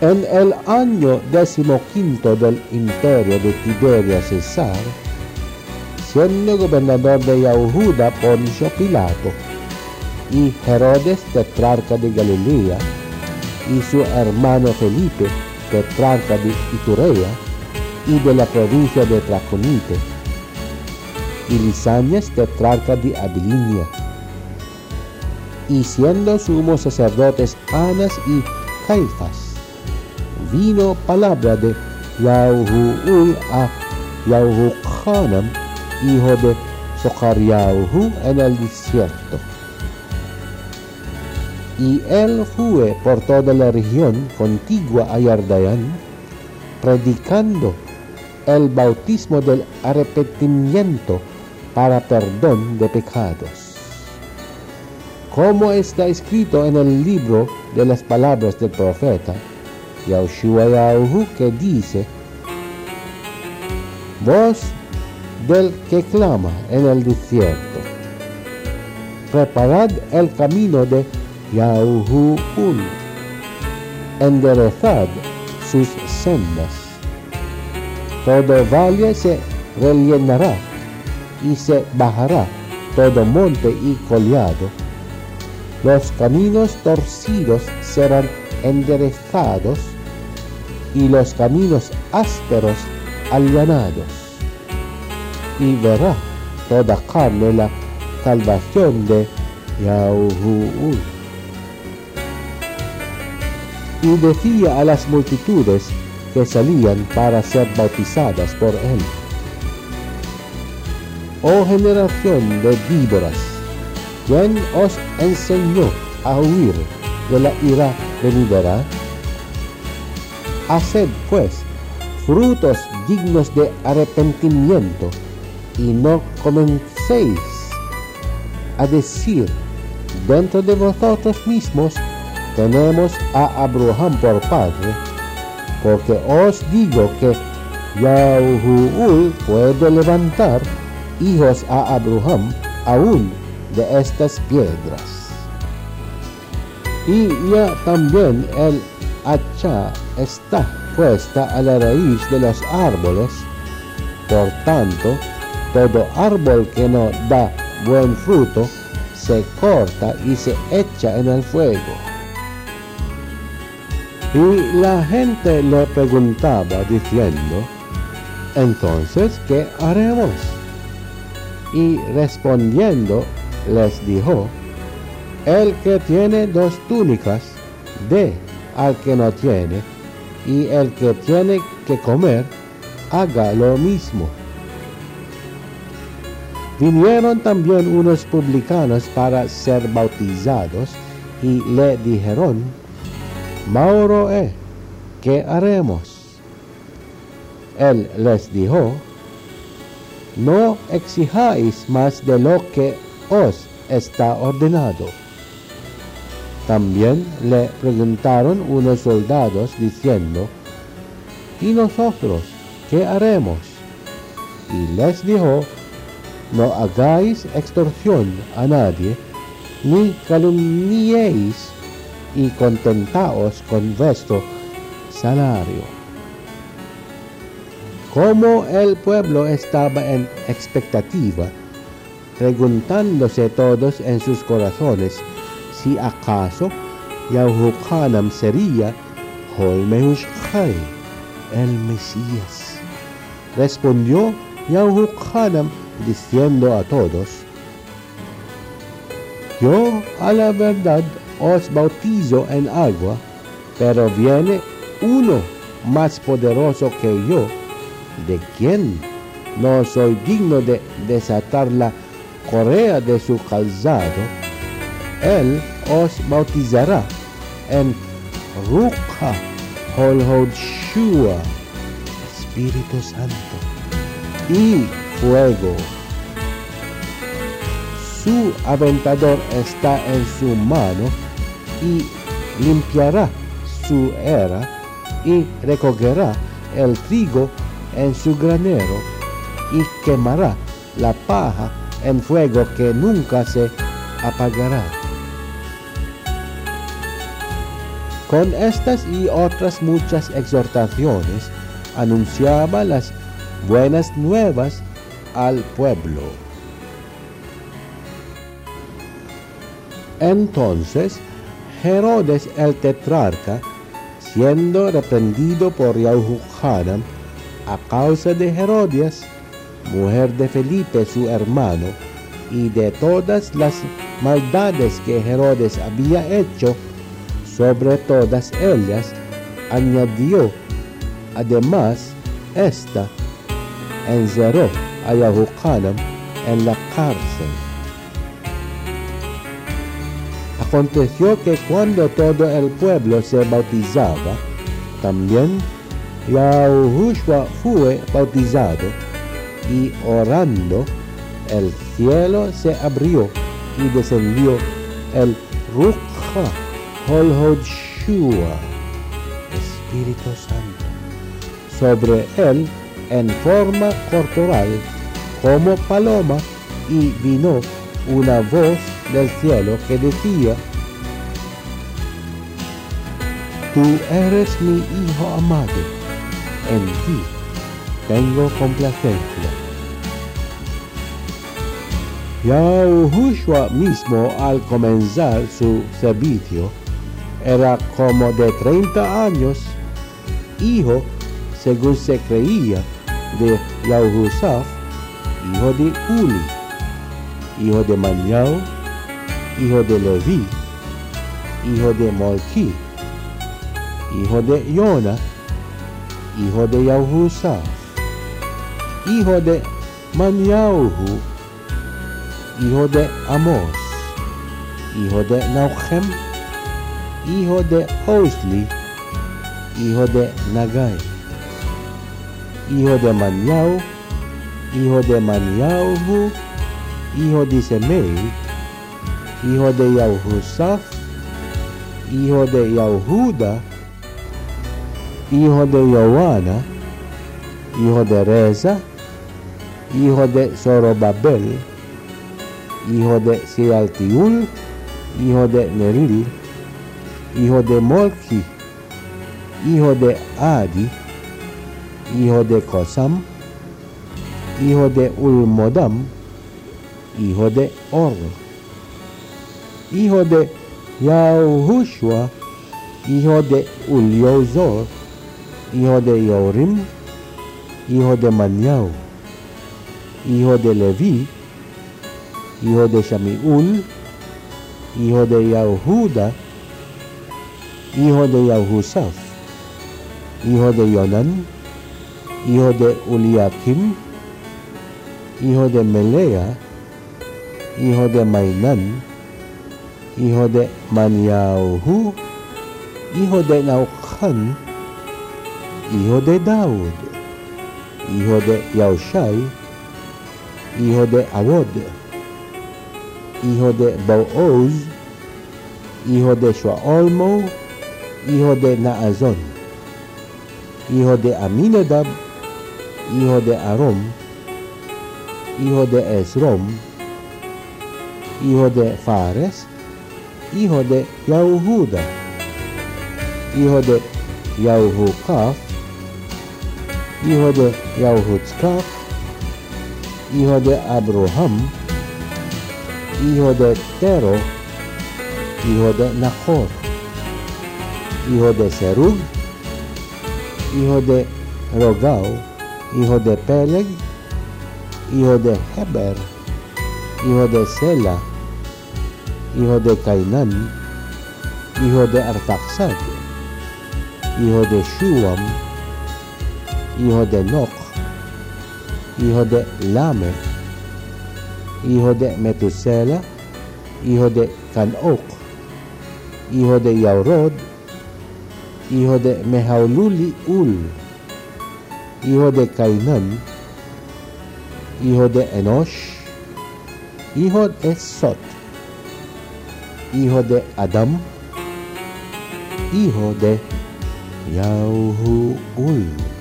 En el año 15 del imperio de Tiberio César, siendo gobernador de Yahuda Poncio Pilato, y Herodes, tetrarca de Galilea, y su hermano Felipe, tetrarca de Iturea, y de la provincia de Traconite, y Lisanias, tetrarca de Abilinia, y siendo sumos sacerdotes Anas y Caifás, vino palabra de Yahuul a Yahuchanan, hijo de Socariahu, en el desierto. Y él fue por toda la región contigua a Jordán, predicando el bautismo del arrepentimiento para perdón de pecados, como está escrito en el libro de las palabras del profeta Yahushua, que dice: voz del que clama en el desierto, preparad el camino de Yahuul, enderezad sus sendas. Todo valle se rellenará y se bajará todo monte y collado. Los caminos torcidos serán enderezados y los caminos ásperos allanados. Y verá toda carne la salvación de Yahuul. Y decía a las multitudes que salían para ser bautizadas por él: oh generación de víboras, ¿quién os enseñó a huir de la ira venidera? Haced pues frutos dignos de arrepentimiento, y no comencéis a decir dentro de vosotros mismos: tenemos a Abraham por padre, porque os digo que Yahuul puede levantar hijos a Abraham aún de estas piedras. Y ya también el hacha está puesta a la raíz de los árboles. Por tanto, todo árbol que no da buen fruto se corta y se echa en el fuego. Y la gente le preguntaba diciendo: entonces, ¿qué haremos? Y respondiendo les dijo: el que tiene 2 túnicas, dé al que no tiene, y el que tiene que comer, haga lo mismo. Vinieron también unos publicanos para ser bautizados, y le dijeron: Mauro, ¿qué haremos? Él les dijo: no exijáis más de lo que os está ordenado. También le preguntaron unos soldados diciendo: ¿y nosotros qué haremos? Y les dijo: no hagáis extorsión a nadie, ni calumniéis, y contentaos con vuestro salario. Como el pueblo estaba en expectativa, preguntándose todos en sus corazones si acaso Yahuchanan sería Holmehushai, el Mesías, respondió Yahuchanan diciendo a todos: yo a la verdad os bautizo en agua, pero viene uno más poderoso que yo, de quien no soy digno de desatar la correa de su calzado. Él os bautizará en Ruach HaKodesh, Espíritu Santo, y fuego. Su aventador está en su mano, y limpiará su era, y recogerá el trigo en su granero, y quemará la paja en fuego que nunca se apagará. Con estas y otras muchas exhortaciones, anunciaba las buenas nuevas al pueblo. Entonces, Herodes el tetrarca, siendo reprendido por Yahuhanan a causa de Herodias, mujer de Felipe su hermano, y de todas las maldades que Herodes había hecho, sobre todas ellas añadió además esta, encerró a Yahuhanan en la cárcel. Aconteció que cuando todo el pueblo se bautizaba, también Yahushua fue bautizado, y orando, el cielo se abrió y descendió el Ruach HaKodesh, Espíritu Santo, sobre él en forma corporal como paloma, y vino una voz del cielo que decía: Tú eres mi Hijo amado, en ti tengo complacencia. Yahushua mismo, al comenzar su servicio, era como de 30 años, hijo, según se creía, de Yahusaf, hijo de Uli, hijo de Maniau, hijo de Leví, hijo de Molki, hijo de Yona, hijo de Yahusaf, hijo de Maniauhu, hijo de Amos, hijo de Nauchem, hijo de Osli, hijo de Nagai, hijo de Maniau, hijo de Maniauhu, hijo de Semei, hijo de Yahusaf, hijo de Yahuda, hijo de Yoana, hijo de Reza, hijo de Zorobabel, hijo de Sealtiul, hijo de Neril, hijo de Molki, hijo de Adi, hijo de Kosam, hijo de Ulmodam, hijo de Or, hijo de Yahushua, hijo de Uliozor, hijo de Yorim, hijo de Maniau, hijo de Leví, hijo de Shamiul, hijo de Yahuda, hijo de Yahusaf, hijo de Yonan, hijo de Uliakim, hijo de Melea, hijo de Mainan, hijo de Maniauhu, hijo de Nauchan, hijo de Daud, hijo de Yaushai, hijo de Awod, hijo de Booz, hijo de Shualmo, hijo de Naazon, hijo de Aminadab, hijo de Arom, hijo de Esrom, hijo de Fares, hijo de Yahuda, hijo de Yahukaf, hijo de Yahutzkaf, hijo de Abraham, hijo de Tero, hijo de Nahor, hijo de Serug, hijo de Rogau, hijo de Peleg, hijo de Heber, hijo de Sela, hijo de Cainán, hijo de Arfaxad, hijo de Shuam, hijo de Noch, hijo de Lamech, hijo de Metusela, hijo de Canok, hijo de Yaurod, hijo de Mehaululiul, hijo de Cainán, hijo de Enosh, hijo de Sot, hijo de Adam, hijo de Yahuul.